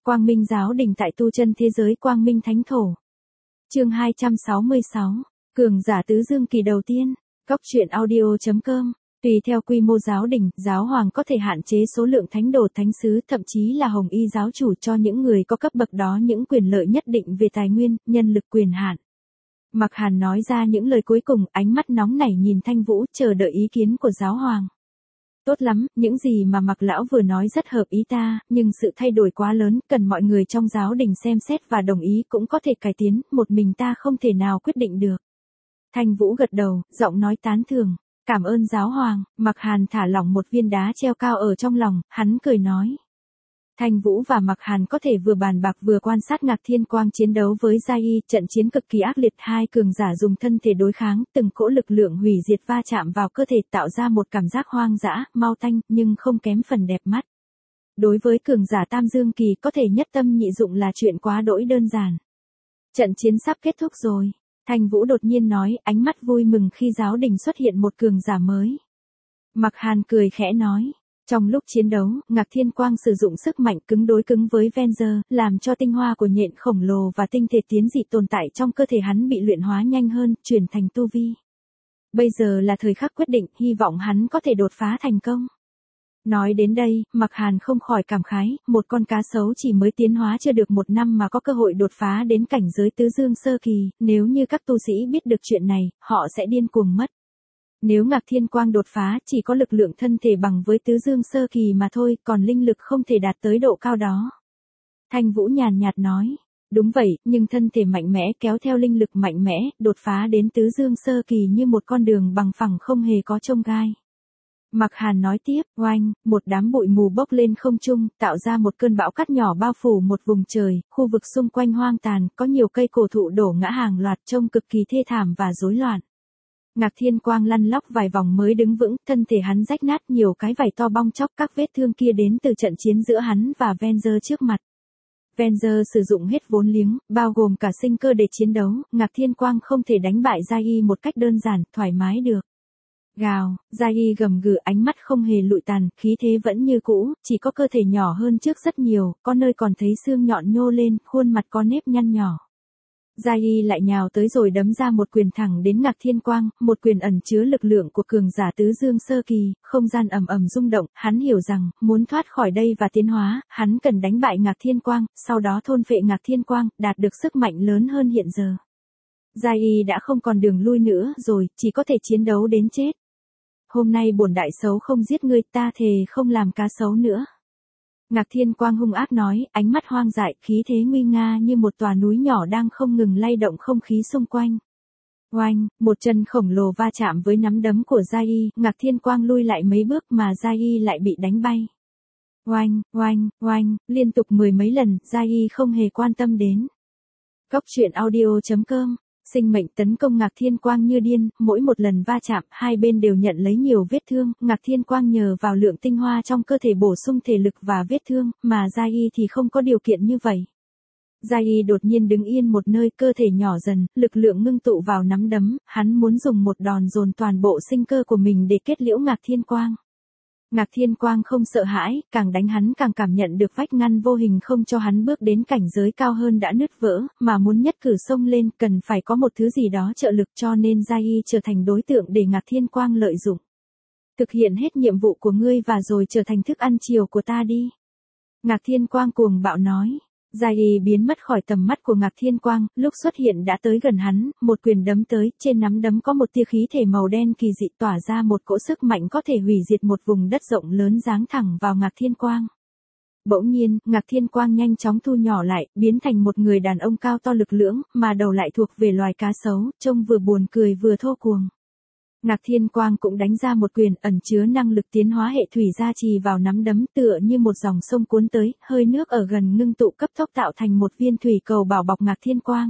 Quang Minh giáo đình tại tu chân thế giới Quang Minh Thánh Thổ. Chương 266, cường giả tứ dương kỳ đầu tiên. Góc truyện audio.com. Tùy theo quy mô giáo đình, giáo hoàng có thể hạn chế số lượng thánh đồ thánh sứ, thậm chí là hồng y giáo chủ cho những người có cấp bậc đó những quyền lợi nhất định về tài nguyên, nhân lực quyền hạn. Mạc Hàn nói ra những lời cuối cùng, ánh mắt nóng nảy nhìn Thanh Vũ, chờ đợi ý kiến của giáo hoàng. Tốt lắm, những gì mà Mạc lão vừa nói rất hợp ý ta, nhưng sự thay đổi quá lớn, cần mọi người trong giáo đình xem xét và đồng ý cũng có thể cải tiến, một mình ta không thể nào quyết định được. Thanh Vũ gật đầu, giọng nói tán thưởng. Cảm ơn giáo hoàng. Mạc Hàn thả lỏng một viên đá treo cao ở trong lòng, hắn cười nói. Thanh Vũ và Mạc Hàn có thể vừa bàn bạc vừa quan sát Ngạc Thiên Quang chiến đấu với Gia Y, trận chiến cực kỳ ác liệt, hai cường giả dùng thân thể đối kháng, từng cỗ lực lượng hủy diệt va chạm vào cơ thể tạo ra một cảm giác hoang dã, mau tanh, nhưng không kém phần đẹp mắt. Đối với cường giả Tam Dương Kỳ có thể nhất tâm nhị dụng là chuyện quá đỗi đơn giản. Trận chiến sắp kết thúc rồi. Thanh Vũ đột nhiên nói, ánh mắt vui mừng khi giáo đình xuất hiện một cường giả mới. Mạc Hàn cười khẽ nói. Trong lúc chiến đấu, Ngạc Thiên Quang sử dụng sức mạnh cứng đối cứng với Venger, làm cho tinh hoa của nhện khổng lồ và tinh thể tiến dị tồn tại trong cơ thể hắn bị luyện hóa nhanh hơn, chuyển thành tu vi. Bây giờ là thời khắc quyết định, hy vọng hắn có thể đột phá thành công. Nói đến đây, Mạc Hàn không khỏi cảm khái, một con cá sấu chỉ mới tiến hóa chưa được 1 năm mà có cơ hội đột phá đến cảnh giới tứ dương sơ kỳ, nếu như các tu sĩ biết được chuyện này, họ sẽ điên cuồng mất. Nếu Ngạc Thiên Quang đột phá, chỉ có lực lượng thân thể bằng với tứ dương sơ kỳ mà thôi, còn linh lực không thể đạt tới độ cao đó. Thanh Vũ nhàn nhạt nói, đúng vậy, nhưng thân thể mạnh mẽ kéo theo linh lực mạnh mẽ, đột phá đến tứ dương sơ kỳ như một con đường bằng phẳng không hề có chông gai. Mạc Hàn nói tiếp, oanh, một đám bụi mù bốc lên không trung, tạo ra một cơn bão cát nhỏ bao phủ một vùng trời, khu vực xung quanh hoang tàn, có nhiều cây cổ thụ đổ ngã hàng loạt trông cực kỳ thê thảm và rối loạn. Ngạc Thiên Quang lăn lóc vài vòng mới đứng vững, thân thể hắn rách nát, nhiều cái vảy to bong chóc, các vết thương kia đến từ trận chiến giữa hắn và Venger trước mặt. Venger sử dụng hết vốn liếng, bao gồm cả sinh cơ để chiến đấu, Ngạc Thiên Quang không thể đánh bại Gia Y một cách đơn giản, thoải mái được. Gào, Gia Y gầm gừ, ánh mắt không hề lụi tàn, khí thế vẫn như cũ, chỉ có cơ thể nhỏ hơn trước rất nhiều, có nơi còn thấy xương nhọn nhô lên, khuôn mặt có nếp nhăn nhỏ. Gia Y lại nhào tới rồi đấm ra một quyền thẳng đến Ngạc Thiên Quang, một quyền ẩn chứa lực lượng của cường giả tứ dương sơ kỳ, không gian ầm ầm rung động, hắn hiểu rằng, muốn thoát khỏi đây và tiến hóa, hắn cần đánh bại Ngạc Thiên Quang, sau đó thôn phệ Ngạc Thiên Quang, đạt được sức mạnh lớn hơn hiện giờ. Gia Y đã không còn đường lui nữa rồi, chỉ có thể chiến đấu đến chết. Hôm nay bổn đại xấu không giết ngươi, ta thề không làm cá sấu nữa. Ngạc Thiên Quang hung ác nói, ánh mắt hoang dại, khí thế nguy nga như một tòa núi nhỏ đang không ngừng lay động không khí xung quanh. Oanh, một chân khổng lồ va chạm với nắm đấm của Gia Y, Ngạc Thiên Quang lui lại mấy bước mà Gia Y lại bị đánh bay. Oanh, oanh, oanh, liên tục 10 mấy lần, Gia Y không hề quan tâm đến. Góc truyện audio.com. Sinh mệnh tấn công Ngạc Thiên Quang như điên, mỗi một lần va chạm, hai bên đều nhận lấy nhiều vết thương, Ngạc Thiên Quang nhờ vào lượng tinh hoa trong cơ thể bổ sung thể lực và vết thương, mà Gia Y thì không có điều kiện như vậy. Gia Y đột nhiên đứng yên một nơi, cơ thể nhỏ dần, lực lượng ngưng tụ vào nắm đấm, hắn muốn dùng một đòn dồn toàn bộ sinh cơ của mình để kết liễu Ngạc Thiên Quang. Ngạc Thiên Quang không sợ hãi, càng đánh hắn càng cảm nhận được vách ngăn vô hình không cho hắn bước đến cảnh giới cao hơn đã nứt vỡ, mà muốn nhất cử xông lên cần phải có một thứ gì đó trợ lực, cho nên Gia Y trở thành đối tượng để Ngạc Thiên Quang lợi dụng. Thực hiện hết nhiệm vụ của ngươi và rồi trở thành thức ăn chiều của ta đi. Ngạc Thiên Quang cuồng bạo nói. Gia Y biến mất khỏi tầm mắt của Ngạc Thiên Quang, lúc xuất hiện đã tới gần hắn, một quyền đấm tới, trên nắm đấm có một tia khí thể màu đen kỳ dị tỏa ra một cỗ sức mạnh có thể hủy diệt một vùng đất rộng lớn giáng thẳng vào Ngạc Thiên Quang. Bỗng nhiên, Ngạc Thiên Quang nhanh chóng thu nhỏ lại, biến thành một người đàn ông cao to lực lưỡng, mà đầu lại thuộc về loài cá sấu, trông vừa buồn cười vừa thô cuồng. Ngạc Thiên Quang cũng đánh ra một quyền ẩn chứa năng lực tiến hóa hệ thủy gia trì vào nắm đấm, tựa như một dòng sông cuốn tới, hơi nước ở gần ngưng tụ cấp tốc tạo thành một viên thủy cầu bảo bọc Ngạc Thiên Quang.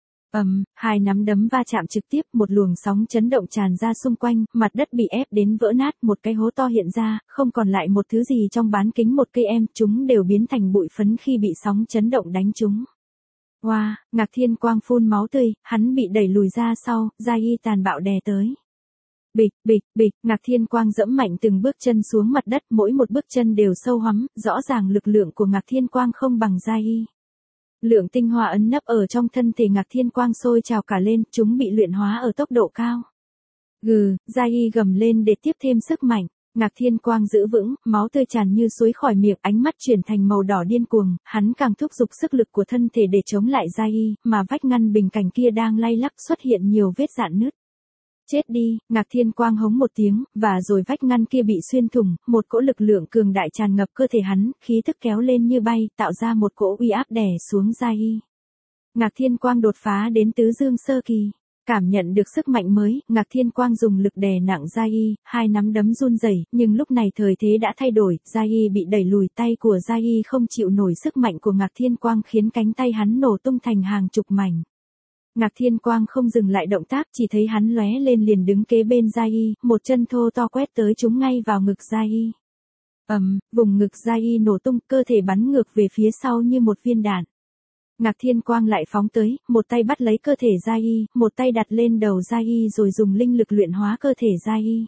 Hai nắm đấm va chạm trực tiếp, một luồng sóng chấn động tràn ra xung quanh, mặt đất bị ép đến vỡ nát, một cái hố to hiện ra, không còn lại một thứ gì trong bán kính một cây em, chúng đều biến thành bụi phấn khi bị sóng chấn động đánh chúng. Wow, Ngạc Thiên Quang phun máu tươi, hắn bị đẩy lùi ra sau, Gia Y tàn bạo đè tới. Bịch, bịch, bịch, Ngạc Thiên Quang dẫm mạnh từng bước chân xuống mặt đất, mỗi một bước chân đều sâu hoắm, rõ ràng lực lượng của Ngạc Thiên Quang không bằng Gia Y. Lượng tinh hoa ấn nấp ở trong thân thể Ngạc Thiên Quang sôi trào cả lên, chúng bị luyện hóa ở tốc độ cao. Gừ, Gia Y gầm lên để tiếp thêm sức mạnh. Ngạc Thiên Quang giữ vững, máu tươi tràn như suối khỏi miệng, ánh mắt chuyển thành màu đỏ điên cuồng, hắn càng thúc giục sức lực của thân thể để chống lại Gia Y, mà vách ngăn bình cảnh kia đang lay lắc xuất hiện nhiều vết rạn nứt. Chết đi, Ngạc Thiên Quang hống một tiếng, và rồi vách ngăn kia bị xuyên thủng, một cỗ lực lượng cường đại tràn ngập cơ thể hắn, khí thức kéo lên như bay, tạo ra một cỗ uy áp đè xuống Gia Y. Ngạc Thiên Quang đột phá đến tứ dương sơ kỳ. Cảm nhận được sức mạnh mới, Ngạc Thiên Quang dùng lực đè nặng Gia Y, hai nắm đấm run rẩy, nhưng lúc này thời thế đã thay đổi, Gia Y bị đẩy lùi, tay của Gia Y không chịu nổi sức mạnh của Ngạc Thiên Quang khiến cánh tay hắn nổ tung thành hàng chục mảnh. Ngạc Thiên Quang không dừng lại động tác, chỉ thấy hắn lóe lên liền đứng kế bên Gia Y, một chân thô to quét tới trúng ngay vào ngực Gia Y. Vùng ngực Gia Y nổ tung, cơ thể bắn ngược về phía sau như một viên đạn. Ngạc Thiên Quang lại phóng tới, một tay bắt lấy cơ thể Gia Y, một tay đặt lên đầu Gia Y rồi dùng linh lực luyện hóa cơ thể Gia Y.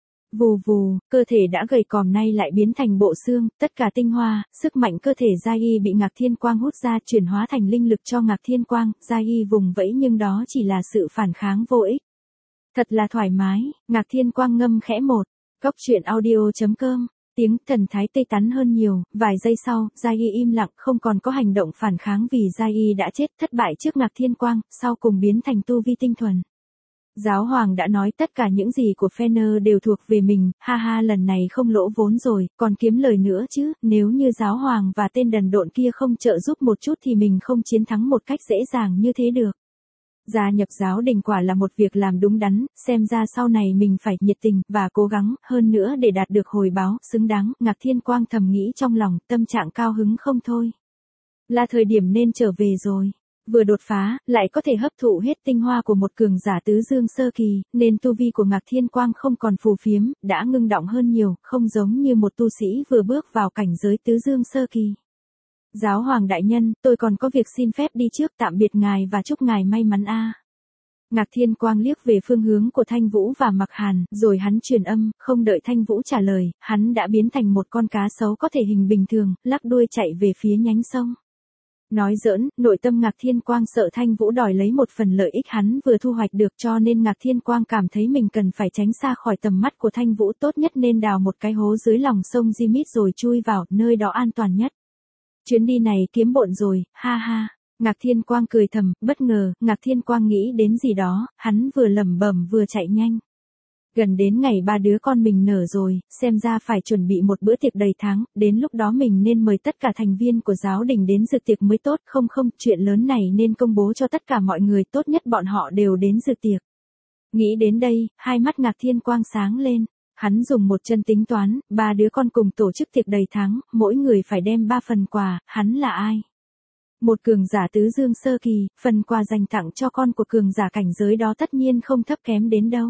Vù vù, cơ thể đã gầy còm nay lại biến thành bộ xương, tất cả tinh hoa, sức mạnh cơ thể Gia Y bị Ngạc Thiên Quang hút ra chuyển hóa thành linh lực cho Ngạc Thiên Quang, Gia Y vùng vẫy nhưng đó chỉ là sự phản kháng vô ích. Thật là thoải mái, Ngạc Thiên Quang ngâm khẽ một. Góc truyện audio.com. Tiếng thần thái tê tắn hơn nhiều, vài giây sau, Gia Y im lặng, không còn có hành động phản kháng vì Gia Y đã chết, thất bại trước Ngạc Thiên Quang, sau cùng biến thành tu vi tinh thuần. Giáo hoàng đã nói tất cả những gì của Fener đều thuộc về mình, ha ha, lần này không lỗ vốn rồi, còn kiếm lời nữa chứ, nếu như giáo hoàng và tên đần độn kia không trợ giúp một chút thì mình không chiến thắng một cách dễ dàng như thế được. Gia nhập giáo đình quả là một việc làm đúng đắn, xem ra sau này mình phải nhiệt tình và cố gắng hơn nữa để đạt được hồi báo xứng đáng, Ngạc Thiên Quang thầm nghĩ trong lòng, tâm trạng cao hứng không thôi. Là thời điểm nên trở về rồi. Vừa đột phá, lại có thể hấp thụ hết tinh hoa của một cường giả tứ dương sơ kỳ, nên tu vi của Ngạc Thiên Quang không còn phù phiếm, đã ngưng đọng hơn nhiều, không giống như một tu sĩ vừa bước vào cảnh giới tứ dương sơ kỳ. Giáo hoàng đại nhân, tôi còn có việc xin phép đi trước, tạm biệt ngài và chúc ngài may mắn a. Ngạc Thiên Quang liếc về phương hướng của Thanh Vũ và Mặc Hàn, rồi hắn truyền âm, không đợi Thanh Vũ trả lời, hắn đã biến thành một con cá sấu có thể hình bình thường, lắc đuôi chạy về phía nhánh sông. Nói giỡn, nội tâm Ngạc Thiên Quang sợ Thanh Vũ đòi lấy một phần lợi ích hắn vừa thu hoạch được, cho nên Ngạc Thiên Quang cảm thấy mình cần phải tránh xa khỏi tầm mắt của Thanh Vũ, tốt nhất nên đào một cái hố dưới lòng sông Jimit rồi chui vào, nơi đó an toàn nhất. Chuyến đi này kiếm bộn rồi, ha ha. Ngạc Thiên Quang cười thầm, bất ngờ, Ngạc Thiên Quang nghĩ đến gì đó, hắn vừa lẩm bẩm vừa chạy nhanh. Gần đến ngày ba đứa con mình nở rồi, xem ra phải chuẩn bị một bữa tiệc đầy tháng, đến lúc đó mình nên mời tất cả thành viên của giáo đình đến dự tiệc mới tốt, không, chuyện lớn này nên công bố cho tất cả mọi người, tốt nhất bọn họ đều đến dự tiệc. Nghĩ đến đây, hai mắt Ngạc Thiên Quang sáng lên. Hắn dùng một chân tính toán, ba đứa con cùng tổ chức tiệc đầy tháng, mỗi người phải đem 3 phần quà, hắn là ai? Một cường giả tứ dương sơ kỳ, phần quà dành tặng cho con của cường giả cảnh giới đó tất nhiên không thấp kém đến đâu.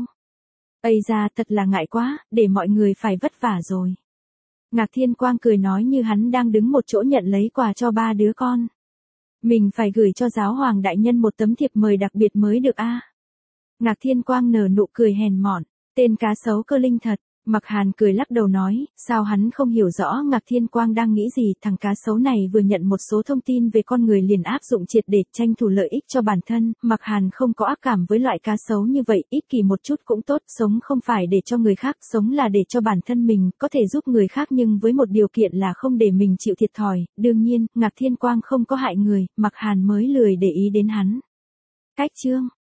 Ây da, thật là ngại quá, để mọi người phải vất vả rồi. Ngạc Thiên Quang cười nói như hắn đang đứng một chỗ nhận lấy quà cho ba đứa con. Mình phải gửi cho giáo hoàng đại nhân một tấm thiệp mời đặc biệt mới được a. Ngạc Thiên Quang nở nụ cười hèn mọn. Tên cá sấu cơ linh thật. Mặc Hàn cười lắc đầu nói, sao hắn không hiểu rõ Ngạc Thiên Quang đang nghĩ gì, thằng cá sấu này vừa nhận một số thông tin về con người liền áp dụng triệt để tranh thủ lợi ích cho bản thân, Mặc Hàn không có ác cảm với loại cá sấu như vậy, ích kỷ một chút cũng tốt, sống không phải để cho người khác, sống là để cho bản thân mình, có thể giúp người khác nhưng với một điều kiện là không để mình chịu thiệt thòi, đương nhiên, Ngạc Thiên Quang không có hại người, Mặc Hàn mới lười để ý đến hắn. Cách chương